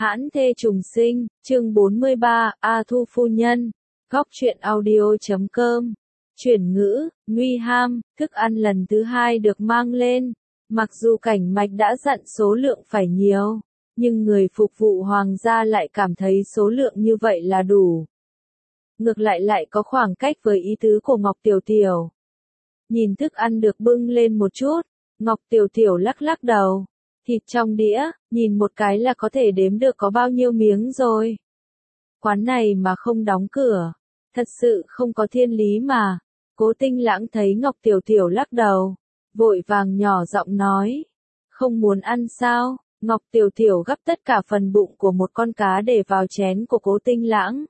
Hãn thê trùng sinh, chương 43, A Thu phu nhân. Góc truyện audio.com. Chuyển ngữ, nguy ham, thức ăn lần thứ 2 được mang lên. Mặc dù Cảnh Mạch đã dặn số lượng phải nhiều, nhưng người phục vụ hoàng gia lại cảm thấy số lượng như vậy là đủ. Ngược lại có khoảng cách với ý tứ của Ngọc Tiểu Tiểu. Nhìn thức ăn được bưng lên một chút, Ngọc Tiểu Tiểu lắc lắc đầu. Thịt trong đĩa, nhìn một cái là có thể đếm được có bao nhiêu miếng rồi. Quán này mà không đóng cửa, thật sự không có thiên lý mà. Cố Tinh Lãng thấy Ngọc Tiểu Tiểu lắc đầu, vội vàng nhỏ giọng nói. Không muốn ăn sao? Ngọc Tiểu Tiểu gắp tất cả phần bụng của một con cá để vào chén của Cố Tinh Lãng.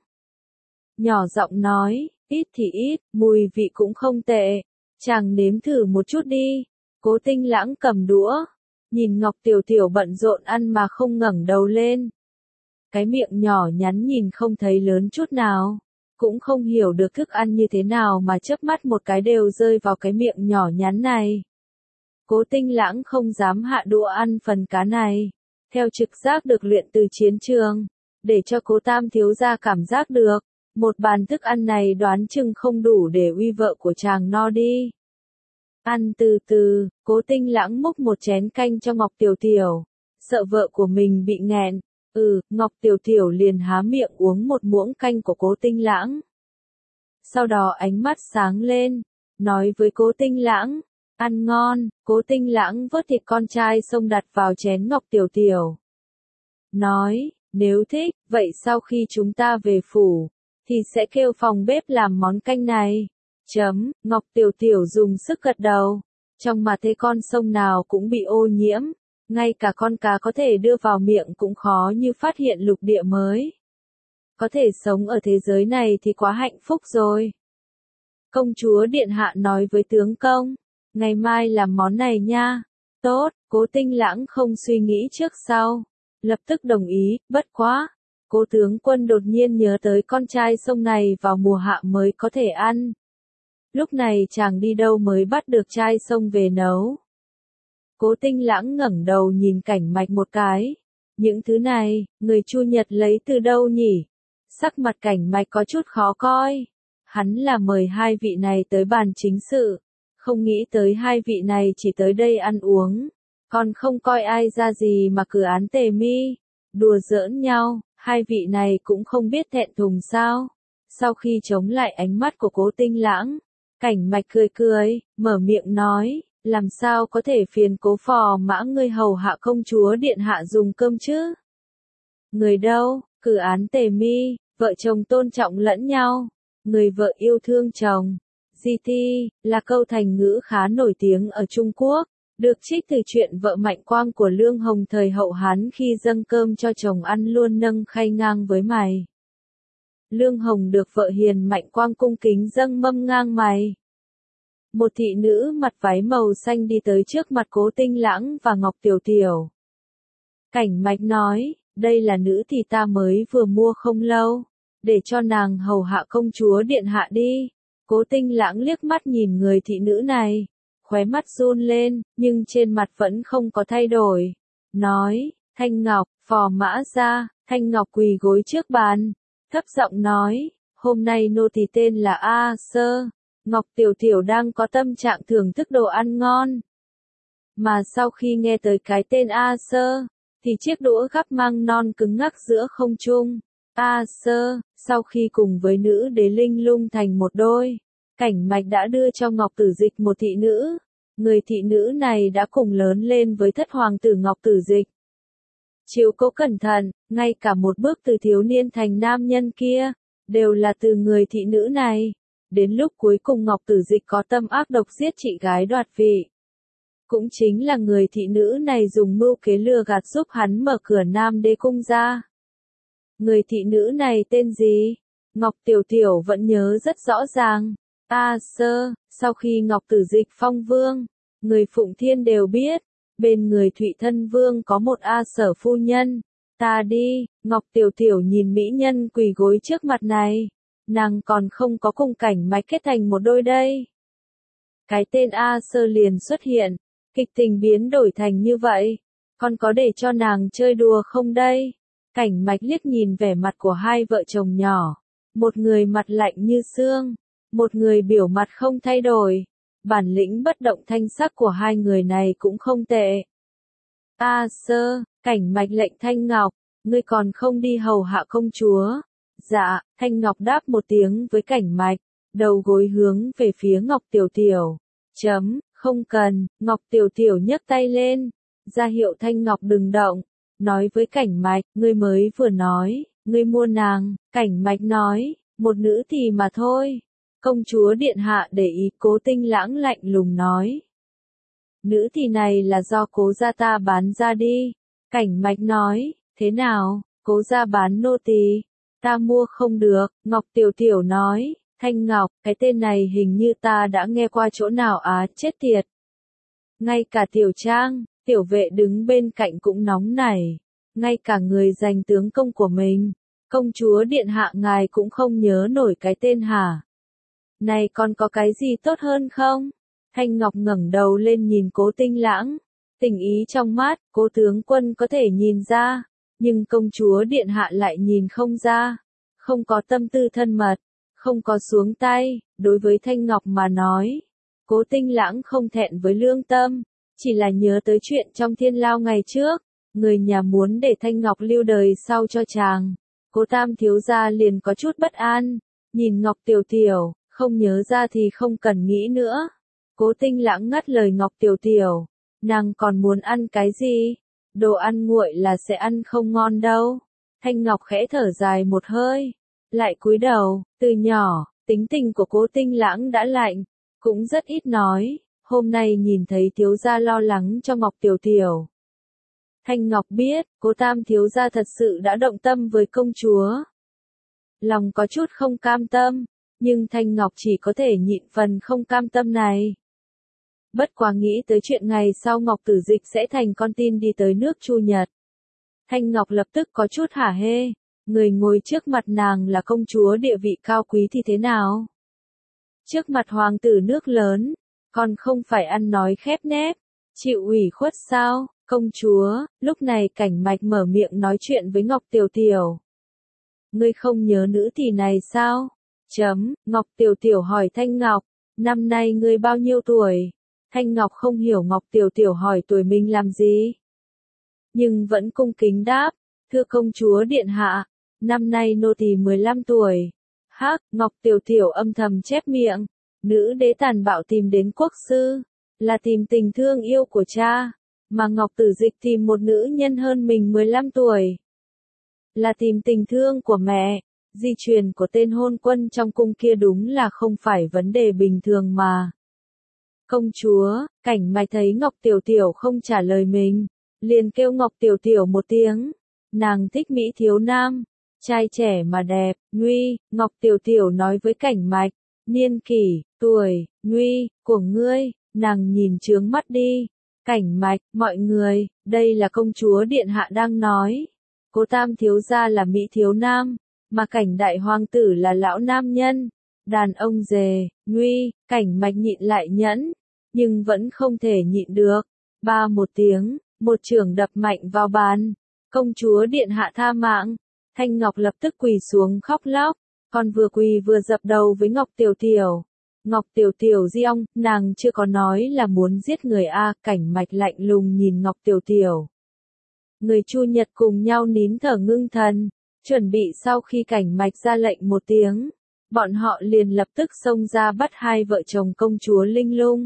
Nhỏ giọng nói, ít thì ít, mùi vị cũng không tệ. Chàng nếm thử một chút đi. Cố Tinh Lãng cầm đũa. Nhìn Ngọc Tiểu Tiểu bận rộn ăn mà không ngẩng đầu lên. Cái miệng nhỏ nhắn nhìn không thấy lớn chút nào. Cũng không hiểu được thức ăn như thế nào mà chớp mắt một cái đều rơi vào cái miệng nhỏ nhắn này. Cố Tinh Lãng không dám hạ đũa ăn phần cá này. Theo trực giác được luyện từ chiến trường. Để cho Cố Tam thiếu gia cảm giác được. Một bàn thức ăn này đoán chừng không đủ để uy vợ của chàng no đi. Ăn từ từ, Cố Tinh Lãng múc một chén canh cho Ngọc Tiểu Tiểu. Sợ vợ của mình bị nghẹn. Ngọc Tiểu Tiểu liền há miệng uống một muỗng canh của Cố Tinh Lãng. Sau đó ánh mắt sáng lên, nói với Cố Tinh Lãng, ăn ngon. Cố Tinh Lãng vớt thịt con trai xông đặt vào chén Ngọc Tiểu Tiểu. Nói, nếu thích, vậy sau khi chúng ta về phủ, thì sẽ kêu phòng bếp làm món canh này. Ngọc Tiểu Tiểu dùng sức gật đầu. Trong mà thế con sông nào cũng bị ô nhiễm. Ngay cả con cá có thể đưa vào miệng cũng khó như phát hiện lục địa mới. Có thể sống ở thế giới này thì quá hạnh phúc rồi. Công chúa điện hạ nói với tướng công. Ngày mai làm món này nha. Tốt, Cố Tinh Lãng không suy nghĩ trước sau. Lập tức đồng ý, bất quá. Cố tướng quân đột nhiên nhớ tới con trai sông này vào mùa hạ mới có thể ăn. Lúc này chàng đi đâu mới bắt được trai sông về nấu. Cố Tinh Lãng ngẩng đầu nhìn Cảnh Mạch một cái. Những thứ này, người Chu Nhật lấy từ đâu nhỉ? Sắc mặt Cảnh Mạch có chút khó coi. Hắn là mời hai vị này tới bàn chính sự. Không nghĩ tới hai vị này chỉ tới đây ăn uống. Còn không coi ai ra gì mà cứ án tề mi. Đùa giỡn nhau, hai vị này cũng không biết thẹn thùng sao. Sau khi chống lại ánh mắt của Cố Tinh Lãng, Cảnh Mạch cười, mở miệng nói, làm sao có thể phiền Cố phò mã ngươi hầu hạ công chúa điện hạ dùng cơm chứ? Người đâu, cử án tề mi, vợ chồng tôn trọng lẫn nhau, người vợ yêu thương chồng. GT, là câu thành ngữ khá nổi tiếng ở Trung Quốc, được trích từ chuyện vợ Mạnh Quang của Lương Hồng thời hậu Hán khi dâng cơm cho chồng ăn luôn nâng khay ngang với mày. Lương Hồng được vợ hiền Mạnh Quang cung kính dâng mâm ngang mày. Một thị nữ mặc váy màu xanh đi tới trước mặt Cố Tinh Lãng và Ngọc Tiểu Tiểu. Cảnh Mạch nói, đây là nữ thì ta mới vừa mua không lâu, để cho nàng hầu hạ công chúa điện hạ đi. Cố Tinh Lãng liếc mắt nhìn người thị nữ này, khóe mắt run lên, nhưng trên mặt vẫn không có thay đổi. Nói, Thanh Ngọc, phò mã ra. Thanh Ngọc quỳ gối trước bàn, thấp giọng nói, hôm nay nô tỳ tên là A Sơ. Ngọc Tiểu Tiểu đang có tâm trạng thưởng thức đồ ăn ngon. Mà sau khi nghe tới cái tên A Sơ, thì chiếc đũa gắp măng non cứng ngắc giữa không trung. A Sơ, sau khi cùng với nữ đế linh lung thành một đôi, Cảnh Mạch đã đưa cho Ngọc Tử Dịch một thị nữ. Người thị nữ này đã cùng lớn lên với thất hoàng tử Ngọc Tử Dịch. Chiếu cố cẩn thận, ngay cả một bước từ thiếu niên thành nam nhân kia, đều là từ người thị nữ này. Đến lúc cuối cùng Ngọc Tử Dịch có tâm ác độc giết chị gái đoạt vị. Cũng chính là người thị nữ này dùng mưu kế lừa gạt giúp hắn mở cửa Nam Đế cung ra. Người thị nữ này tên gì? Ngọc Tiểu Tiểu vẫn nhớ rất rõ ràng. A Sơ, sau khi Ngọc Tử Dịch phong vương, người Phụng Thiên đều biết, bên người Thụy Thân Vương có một A Sở phu nhân. Ta đi, Ngọc Tiểu Tiểu nhìn mỹ nhân quỳ gối trước mặt này. Nàng còn không có cùng Cảnh Mạch kết thành một đôi đây. Cái tên A Sơ liền xuất hiện, kịch tình biến đổi thành như vậy. Còn có để cho nàng chơi đùa không đây? Cảnh Mạch liếc nhìn vẻ mặt của hai vợ chồng nhỏ. Một người mặt lạnh như xương, một người biểu mặt không thay đổi. Bản lĩnh bất động thanh sắc của hai người này cũng không tệ. A Sơ, Cảnh Mạch lệnh Thanh Ngọc, ngươi còn không đi hầu hạ công chúa. Dạ, Thanh Ngọc đáp một tiếng với Cảnh Mạch, đầu gối hướng về phía Ngọc Tiểu Tiểu. Không cần, Ngọc Tiểu Tiểu nhấc tay lên, ra hiệu Thanh Ngọc đừng động, nói với Cảnh Mạch, ngươi mới vừa nói, ngươi mua nàng. Cảnh Mạch nói, một nữ thì mà thôi. Công chúa điện hạ để ý. Cố Tinh Lãng lạnh lùng nói. Nữ thì này là do Cố gia ta bán ra đi. Cảnh Mạch nói, thế nào, Cố gia bán nô tỳ, ta mua không được. Ngọc Tiểu Tiểu nói, Thanh Ngọc, cái tên này hình như ta đã nghe qua chỗ nào á, chết tiệt. Ngay cả Tiểu Trang, Tiểu Vệ đứng bên cạnh cũng nóng nảy, ngay cả người giành tướng công của mình, công chúa điện hạ ngài cũng không nhớ nổi cái tên hả? Này còn có cái gì tốt hơn không? Thanh Ngọc ngẩng đầu lên nhìn Cố Tinh Lãng, tình ý trong mắt, Cố tướng quân có thể nhìn ra, nhưng công chúa điện hạ lại nhìn không ra, không có tâm tư thân mật, không có xuống tay. Đối với Thanh Ngọc mà nói, Cố Tinh Lãng không thẹn với lương tâm, chỉ là nhớ tới chuyện trong thiên lao ngày trước, người nhà muốn để Thanh Ngọc lưu đời sau cho chàng. Cố Tam thiếu gia liền có chút bất an, nhìn Ngọc Tiểu Tiểu, không nhớ ra thì không cần nghĩ nữa. Cố Tinh Lãng ngắt lời Ngọc Tiểu Tiểu, nàng còn muốn ăn cái gì? Đồ ăn nguội là sẽ ăn không ngon đâu. Thanh Ngọc khẽ thở dài một hơi, lại cúi đầu. Từ nhỏ, tính tình của Cố Tinh Lãng đã lạnh, cũng rất ít nói, hôm nay nhìn thấy thiếu gia lo lắng cho Ngọc Tiểu Tiểu. Thanh Ngọc biết, Cố Tam thiếu gia thật sự đã động tâm với công chúa. Lòng có chút không cam tâm, nhưng Thanh Ngọc chỉ có thể nhịn phần không cam tâm này. Bất quá nghĩ tới chuyện ngày sau Ngọc Tử Dịch sẽ thành con tin đi tới nước Chu Nhật. Thanh Ngọc lập tức có chút hả hê, người ngồi trước mặt nàng là công chúa địa vị cao quý thì thế nào? Trước mặt hoàng tử nước lớn, còn không phải ăn nói khép nép, chịu ủy khuất sao? Công chúa, lúc này Cảnh Mạch mở miệng nói chuyện với Ngọc Tiểu Tiểu. Ngươi không nhớ nữ tỷ này sao? Ngọc Tiểu Tiểu hỏi Thanh Ngọc, năm nay ngươi bao nhiêu tuổi? Thanh Ngọc không hiểu Ngọc Tiểu Tiểu hỏi tuổi mình làm gì, nhưng vẫn cung kính đáp, thưa công chúa điện hạ, năm nay nô tỳ 15 tuổi. Hắc, Ngọc Tiểu Tiểu âm thầm chép miệng, nữ đế tàn bạo tìm đến quốc sư, là tìm tình thương yêu của cha, mà Ngọc Tử Dịch tìm một nữ nhân hơn mình 15 tuổi, là tìm tình thương của mẹ. Di truyền của tên hôn quân trong cung kia đúng là không phải vấn đề bình thường mà. Công chúa, Cảnh Mạch thấy Ngọc Tiểu Tiểu không trả lời mình, liền kêu Ngọc Tiểu Tiểu một tiếng. Nàng thích mỹ thiếu nam, trai trẻ mà đẹp. Nguy, Ngọc Tiểu Tiểu nói với Cảnh Mạch, niên kỷ, tuổi, nguy, của ngươi, nàng nhìn chướng mắt đi. Cảnh Mạch, mọi người, đây là công chúa điện hạ đang nói. Cố Tam thiếu gia là mỹ thiếu nam, mà Cảnh đại hoàng tử là lão nam nhân, đàn ông dề. Nguy, Cảnh Mạch nhịn lại nhẫn, nhưng vẫn không thể nhịn được. Ba một tiếng, một chưởng đập mạnh vào bàn. Công chúa điện hạ tha mạng. Thanh Ngọc lập tức quỳ xuống khóc lóc, còn vừa quỳ vừa dập đầu với Ngọc Tiểu Tiểu. Ngọc Tiểu Tiểu giong, nàng chưa có nói là muốn giết người a. Cảnh Mạch lạnh lùng nhìn Ngọc Tiểu Tiểu. Người Chu Nhật cùng nhau nín thở ngưng thần, chuẩn bị sau khi Cảnh Mạch ra lệnh một tiếng, bọn họ liền lập tức xông ra bắt hai vợ chồng công chúa Linh Lung.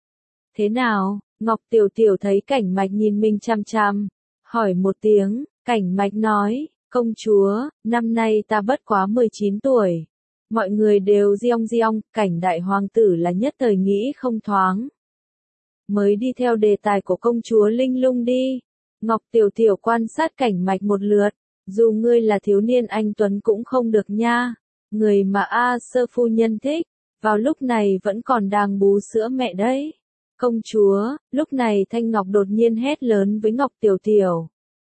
Thế nào? Ngọc Tiểu Tiểu thấy Cảnh Mạch nhìn mình chăm chăm, hỏi một tiếng. Cảnh Mạch nói, công chúa, năm nay ta bất quá 19 tuổi. Mọi người đều giong, Cảnh đại hoàng tử là nhất thời nghĩ không thoáng. Mới đi theo đề tài của công chúa Linh Lung đi. Ngọc Tiểu Tiểu quan sát Cảnh Mạch một lượt, dù ngươi là thiếu niên anh tuấn cũng không được nha. Người mà A Sơ phu nhân thích, vào lúc này vẫn còn đang bú sữa mẹ đấy. Công chúa, lúc này Thanh Ngọc đột nhiên hét lớn với Ngọc Tiểu Tiểu.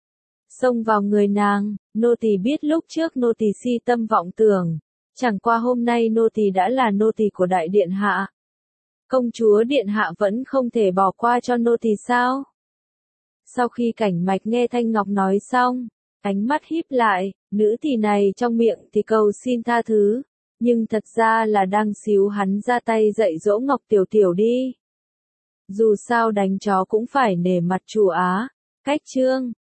Xông vào người nàng, nô tỳ biết lúc trước nô tỳ si tâm vọng tưởng, chẳng qua hôm nay nô tỳ đã là nô tỳ của đại điện hạ. Công chúa điện hạ vẫn không thể bỏ qua cho nô tỳ sao? Sau khi Cảnh Mạch nghe Thanh Ngọc nói xong, Ánh mắt híp lại, nữ tỳ này trong miệng thì cầu xin tha thứ, nhưng thật ra là đang xíu hắn ra tay dạy dỗ Ngọc Tiểu Tiểu đi. Dù sao đánh chó cũng phải nể mặt chủ á. Cách chương